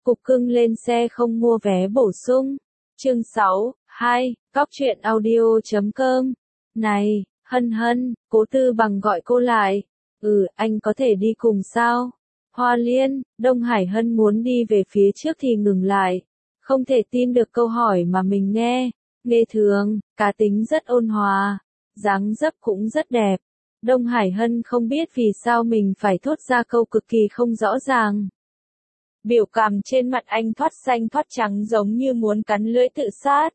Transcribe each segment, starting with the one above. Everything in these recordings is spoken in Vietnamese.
Cục cưng lên xe không mua vé bổ sung. Chương 6, 2, Góc truyện audio.com. Này, Hân Hân, Cố Tư Bằng gọi cô lại. Anh có thể đi cùng sao? Hoa Liên, Đông Hải Hân muốn đi về phía trước thì ngừng lại. Không thể tin được câu hỏi mà mình nghe. Nghe thường, cá tính rất ôn hòa, dáng dấp cũng rất đẹp. Đông Hải Hân không biết vì sao mình phải thốt ra câu cực kỳ không rõ ràng. Biểu cảm trên mặt anh thoát xanh thoát trắng giống như muốn cắn lưỡi tự sát.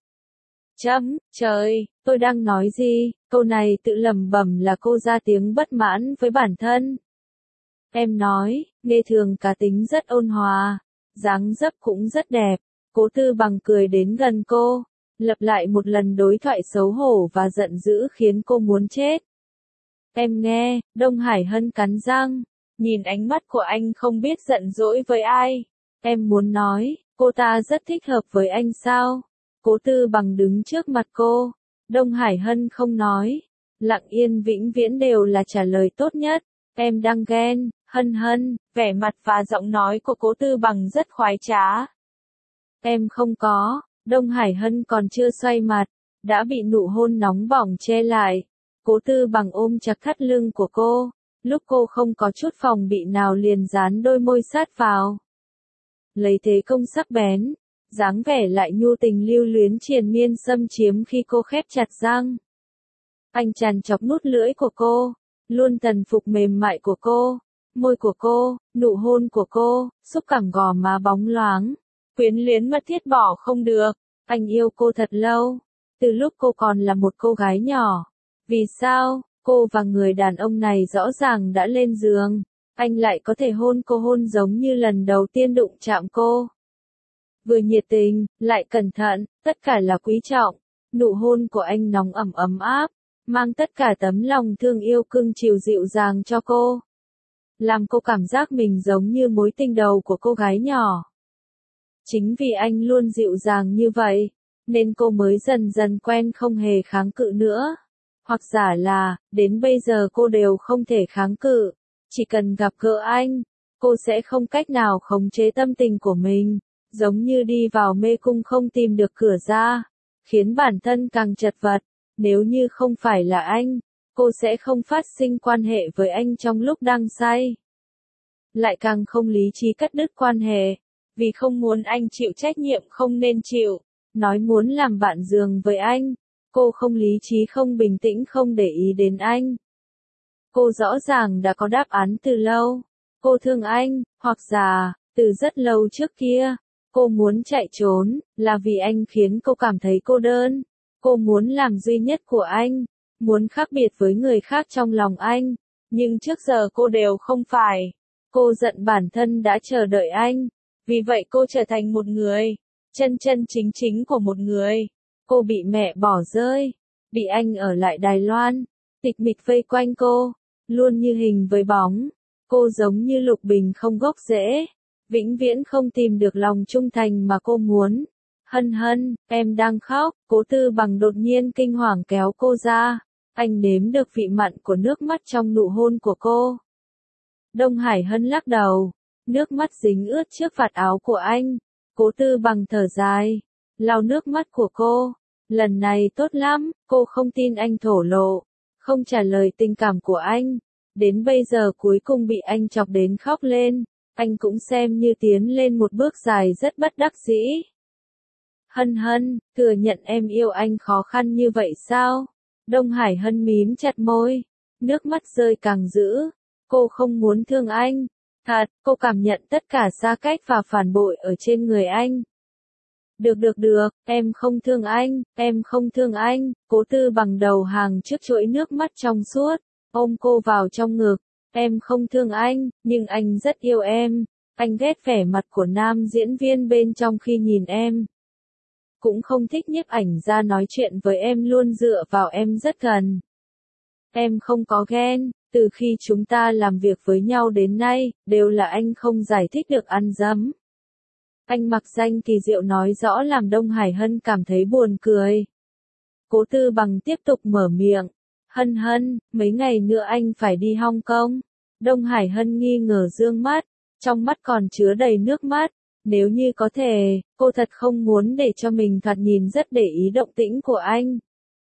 Trời, tôi đang nói gì? Câu này tự lẩm bẩm là cô ra tiếng bất mãn với bản thân. Em nói, Nghe thường cá tính rất ôn hòa, dáng dấp cũng rất đẹp. Cố Tư Bằng cười đến gần cô, lặp lại một lần đối thoại xấu hổ và giận dữ khiến cô muốn chết. Em nghe, Đông Hải Hân cắn răng, nhìn ánh mắt của anh không biết giận dỗi với ai. Em muốn nói, cô ta rất thích hợp với anh sao? Cố Tư Bằng đứng trước mặt cô. Đông Hải Hân không nói. Lặng yên vĩnh viễn đều là trả lời tốt nhất. Em đang ghen, Hân Hân. Vẻ mặt và giọng nói của Cố Tư Bằng rất khoái trá. Em không có. Đông Hải Hân còn chưa xoay mặt, đã bị nụ hôn nóng bỏng che lại. Cố Tư Bằng ôm chặt thắt lưng của cô. Lúc cô không có chút phòng bị nào liền dán đôi môi sát vào. Lấy thế công sắc bén, dáng vẻ lại nhu tình lưu luyến triền miên xâm chiếm khi cô khép chặt răng. Anh tràn chọc nút lưỡi của cô, luôn tần phục mềm mại của cô, môi của cô, nụ hôn của cô, xúc cảm gò má bóng loáng, quyến luyến mật thiết bỏ không được. Anh yêu cô thật lâu, từ lúc cô còn là một cô gái nhỏ. Vì sao, cô và người đàn ông này rõ ràng đã lên giường, anh lại có thể hôn cô hôn giống như lần đầu tiên đụng chạm cô. Vừa nhiệt tình, lại cẩn thận, tất cả là quý trọng. Nụ hôn của anh nóng ấm áp, mang tất cả tấm lòng thương yêu cưng chiều dịu dàng cho cô. Làm cô cảm giác mình giống như mối tình đầu của cô gái nhỏ. Chính vì anh luôn dịu dàng như vậy, nên cô mới dần dần quen không hề kháng cự nữa. Hoặc giả là, đến bây giờ cô đều không thể kháng cự. Chỉ cần gặp gỡ anh, cô sẽ không cách nào khống chế tâm tình của mình, giống như đi vào mê cung không tìm được cửa ra, khiến bản thân càng chật vật. Nếu như không phải là anh, cô sẽ không phát sinh quan hệ với anh trong lúc đang say. Lại càng không lý trí cắt đứt quan hệ, vì không muốn anh chịu trách nhiệm không nên chịu, nói muốn làm bạn giường với anh. Cô không lý trí không bình tĩnh không để ý đến anh. Cô rõ ràng đã có đáp án từ lâu. Cô thương anh, hoặc giả, từ rất lâu trước kia. Cô muốn chạy trốn, là vì anh khiến cô cảm thấy cô đơn. Cô muốn làm duy nhất của anh, muốn khác biệt với người khác trong lòng anh. Nhưng trước giờ cô đều không phải. Cô giận bản thân đã chờ đợi anh. Vì vậy cô trở thành một người, chân chân chính chính của một người. Cô bị mẹ bỏ rơi, bị anh ở lại Đài Loan, tịch mịch vây quanh cô, luôn như hình với bóng. Cô giống như lục bình không gốc rễ, vĩnh viễn không tìm được lòng trung thành mà cô muốn. Hân Hân, em đang khóc. Cố Tư Bằng đột nhiên kinh hoàng kéo cô ra. Anh nếm được vị mặn của nước mắt trong nụ hôn của cô. Đông Hải Hân lắc đầu, nước mắt dính ướt trước vạt áo của anh. Cố Tư Bằng thở dài, lau nước mắt của cô. Lần này tốt lắm, cô không tin anh thổ lộ, không trả lời tình cảm của anh. Đến bây giờ cuối cùng bị anh chọc đến khóc lên, anh cũng xem như tiến lên một bước dài rất bất đắc dĩ. Hân Hân, thừa nhận em yêu anh khó khăn như vậy sao? Đông Hải Hân mím chặt môi, nước mắt rơi càng dữ. Cô không muốn thương anh. Thật, cô cảm nhận tất cả xa cách và phản bội ở trên người anh. Được, em không thương anh, em không thương anh. Cố Tư Bằng đầu hàng trước chuỗi nước mắt trong suốt, ôm cô vào trong ngực. Em không thương anh, nhưng anh rất yêu em. Anh ghét vẻ mặt của nam diễn viên bên trong khi nhìn em. Cũng không thích nhiếp ảnh ra nói chuyện với em luôn dựa vào em rất gần. Em không có ghen, từ khi chúng ta làm việc với nhau đến nay, đều là anh không giải thích được ăn dấm. Anh mặc danh kỳ diệu nói rõ làm Đông Hải Hân cảm thấy buồn cười. Cố Tư Bằng tiếp tục mở miệng. Hân Hân, mấy ngày nữa anh phải đi Hong Kong. Đông Hải Hân nghi ngờ dương mắt, trong mắt còn chứa đầy nước mắt. Nếu như có thể, cô thật không muốn để cho mình thoạt nhìn rất để ý động tĩnh của anh.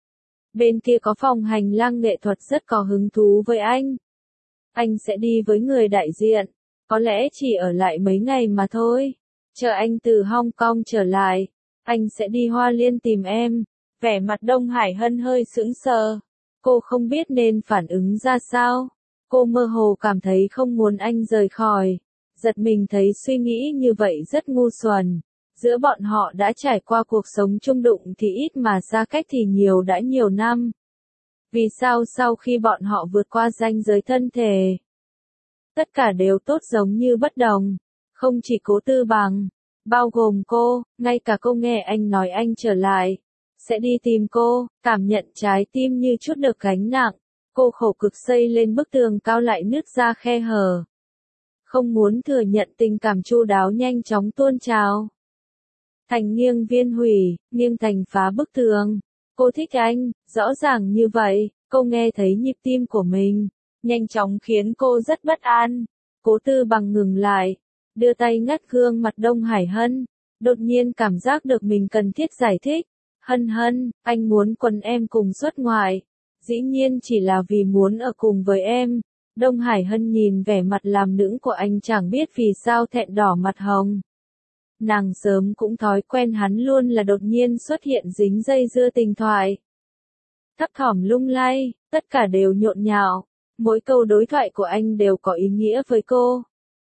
Bên kia có phòng hành lang nghệ thuật rất có hứng thú với anh. Anh sẽ đi với người đại diện, có lẽ chỉ ở lại mấy ngày mà thôi. Chờ anh từ Hong Kong trở lại, anh sẽ đi Hoa Liên tìm em. Vẻ mặt Đông Hải Hân hơi sững sờ. Cô không biết nên phản ứng ra sao. Cô mơ hồ cảm thấy không muốn anh rời khỏi. Giật mình thấy suy nghĩ như vậy rất ngu xuẩn. Giữa bọn họ đã trải qua cuộc sống chung đụng thì ít mà xa cách thì nhiều đã nhiều năm. Vì sao sau khi bọn họ vượt qua ranh giới thân thể, tất cả đều tốt giống như bất đồng. Không chỉ Cố Tư Bằng, bao gồm cô, ngay cả cô nghe anh nói anh trở lại, sẽ đi tìm cô, cảm nhận trái tim như chút được gánh nặng. Cô khổ cực xây lên bức tường cao lại nứt ra khe hở. Không muốn thừa nhận tình cảm chu đáo nhanh chóng tuôn trào. Thành nghiêng viên hủy, nghiêng thành phá bức tường. Cô thích anh, rõ ràng như vậy, cô nghe thấy nhịp tim của mình, nhanh chóng khiến cô rất bất an. Cố Tư Bằng ngừng lại, đưa tay ngắt gương mặt Đông Hải Hân, đột nhiên cảm giác được mình cần thiết giải thích. Hân Hân, anh muốn quần em cùng xuất ngoại, dĩ nhiên chỉ là vì muốn ở cùng với em. Đông Hải Hân nhìn vẻ mặt làm nũng của anh chẳng biết vì sao thẹn đỏ mặt hồng. Nàng sớm cũng thói quen hắn luôn là đột nhiên xuất hiện dính dây dưa tình thoại. Thấp thỏm lung lay, tất cả đều nhộn nhạo, mỗi câu đối thoại của anh đều có ý nghĩa với cô.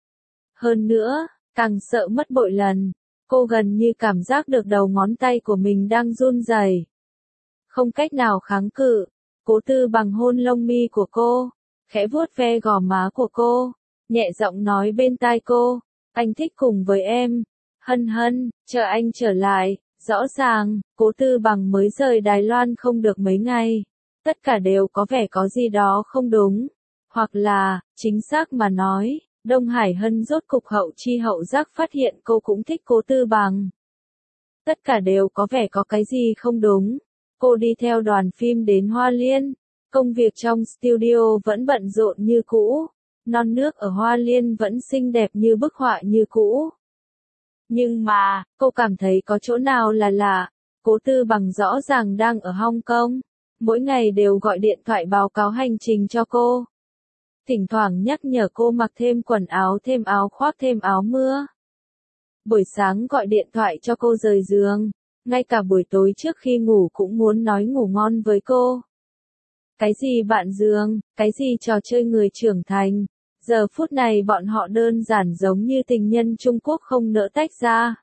Hơn nữa, càng sợ mất bội lần, cô gần như cảm giác được đầu ngón tay của mình đang run rẩy. Không cách nào kháng cự, Cố Tư Bằng hôn lông mi của cô, khẽ vuốt ve gò má của cô, nhẹ giọng nói bên tai cô, anh thích cùng với em. Hân Hân, chờ anh trở lại. Rõ ràng, Cố Tư Bằng mới rời Đài Loan không được mấy ngày. Tất cả đều có vẻ có gì đó không đúng. Hoặc là, chính xác mà nói, Đông Hải Hân rốt cục hậu chi hậu giác phát hiện cô cũng thích Cố Tư Bằng. Tất cả đều có vẻ có cái gì không đúng. Cô đi theo đoàn phim đến Hoa Liên. Công việc trong studio vẫn bận rộn như cũ. Non nước ở Hoa Liên vẫn xinh đẹp như bức họa như cũ. Nhưng mà, cô cảm thấy có chỗ nào là lạ. Cố Tư Bằng rõ ràng đang ở Hong Kong. Mỗi ngày đều gọi điện thoại báo cáo hành trình cho cô. Thỉnh thoảng nhắc nhở cô mặc thêm quần áo, thêm áo khoác, thêm áo mưa. Buổi sáng gọi điện thoại cho cô rời giường. Ngay cả buổi tối trước khi ngủ cũng muốn nói ngủ ngon với cô. Cái gì bạn giường, cái gì trò chơi người trưởng thành. Giờ phút này bọn họ đơn giản giống như tình nhân Trung Quốc không nỡ tách ra.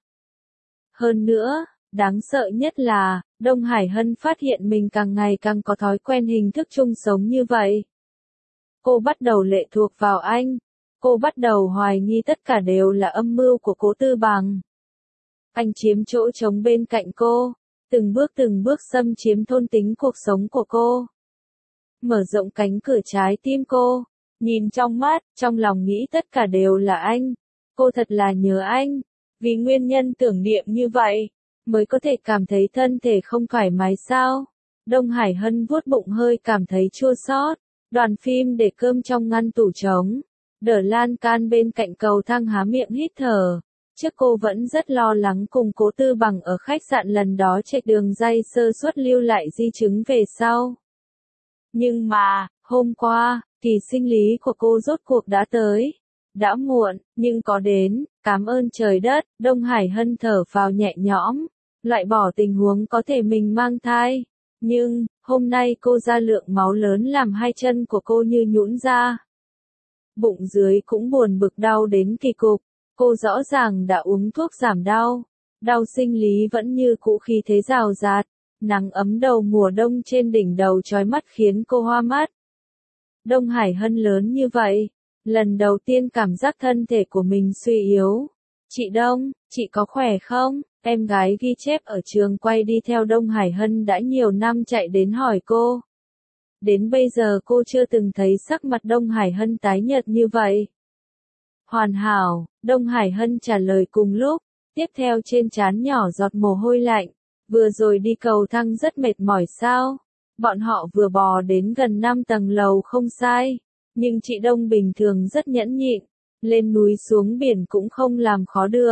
Hơn nữa, đáng sợ nhất là, Đông Hải Hân phát hiện mình càng ngày càng có thói quen hình thức chung sống như vậy. Cô bắt đầu lệ thuộc vào anh. Cô bắt đầu hoài nghi tất cả đều là âm mưu của Cố Tư Bằng. Anh chiếm chỗ trống bên cạnh cô, từng bước xâm chiếm thôn tính cuộc sống của cô. Mở rộng cánh cửa trái tim cô. Nhìn trong mắt, trong lòng nghĩ tất cả đều là anh. Cô thật là nhớ anh. Vì nguyên nhân tưởng niệm như vậy, mới có thể cảm thấy thân thể không thoải mái sao. Đông Hải Hân vuốt bụng hơi cảm thấy chua xót. Đoàn phim để cơm trong ngăn tủ trống. Đờ lan can bên cạnh cầu thang há miệng hít thở. Trước cô vẫn rất lo lắng cùng Cố Tư Bằng ở khách sạn lần đó chạy đường dây sơ suất lưu lại di chứng về sau. Nhưng mà, hôm qua, kỳ sinh lý của cô rốt cuộc đã tới. Đã muộn, nhưng có đến, cảm ơn trời đất. Đông Hải Hân thở phào nhẹ nhõm, loại bỏ tình huống có thể mình mang thai. Nhưng, hôm nay cô ra lượng máu lớn làm hai chân của cô như nhũn ra. Bụng dưới cũng buồn bực đau đến kỳ cục. Cô rõ ràng đã uống thuốc giảm đau. Đau sinh lý vẫn như cũ khi thế rào rạt. Nắng ấm đầu mùa đông trên đỉnh đầu chói mắt khiến cô hoa mắt. Đông Hải Hân lớn như vậy, lần đầu tiên cảm giác thân thể của mình suy yếu. Chị Đông, chị có khỏe không? Em gái ghi chép ở trường quay đi theo Đông Hải Hân đã nhiều năm chạy đến hỏi cô. Đến bây giờ cô chưa từng thấy sắc mặt Đông Hải Hân tái nhợt như vậy. Hoàn hảo, Đông Hải Hân trả lời cùng lúc, tiếp theo trên trán nhỏ giọt mồ hôi lạnh. Vừa rồi đi cầu thang rất mệt mỏi sao? Bọn họ vừa bò đến gần 5 tầng lầu không sai. Nhưng chị Đông bình thường rất nhẫn nhịn. Lên núi xuống biển cũng không làm khó được.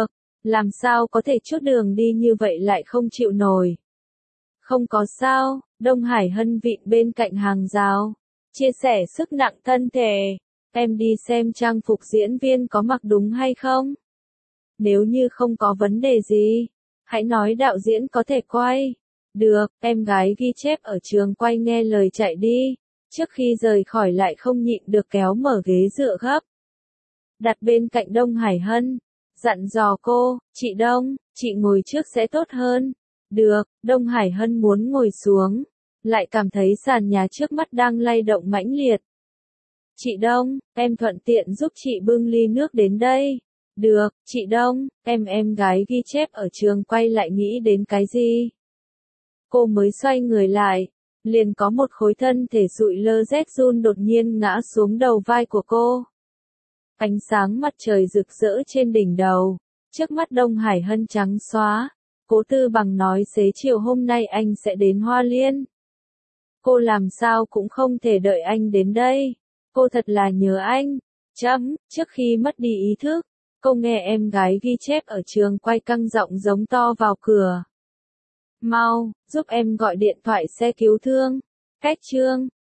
Làm sao có thể chút đường đi như vậy lại không chịu nổi. Không có sao, Đông Hải Hân vịn bên cạnh hàng rào. Chia sẻ sức nặng thân thể. Em đi xem trang phục diễn viên có mặc đúng hay không? Nếu như không có vấn đề gì, hãy nói đạo diễn có thể quay. Được, em gái ghi chép ở trường quay nghe lời chạy đi. Trước khi rời khỏi lại không nhịn được kéo mở ghế dựa gấp. Đặt bên cạnh Đông Hải Hân. Dặn dò cô, chị Đông, chị ngồi trước sẽ tốt hơn. Được, Đông Hải Hân muốn ngồi xuống. Lại cảm thấy sàn nhà trước mắt đang lay động mãnh liệt. Chị Đông, em thuận tiện giúp chị bưng ly nước đến đây. Được, chị Đông, em gái ghi chép ở trường quay lại nghĩ đến cái gì? Cô mới xoay người lại, liền có một khối thân thể rụi lơ rét run đột nhiên ngã xuống đầu vai của cô. Ánh sáng mặt trời rực rỡ trên đỉnh đầu, trước mắt Đông Hải Hân trắng xóa. Cố Tư Bằng nói xế chiều hôm nay anh sẽ đến Hoa Liên. Cô làm sao cũng không thể đợi anh đến đây. Cô thật là nhớ anh. Trước khi mất đi ý thức, cô nghe em gái ghi chép ở trường quay căng giọng giống to vào cửa. Mau, giúp em gọi điện thoại xe cứu thương. Cách chương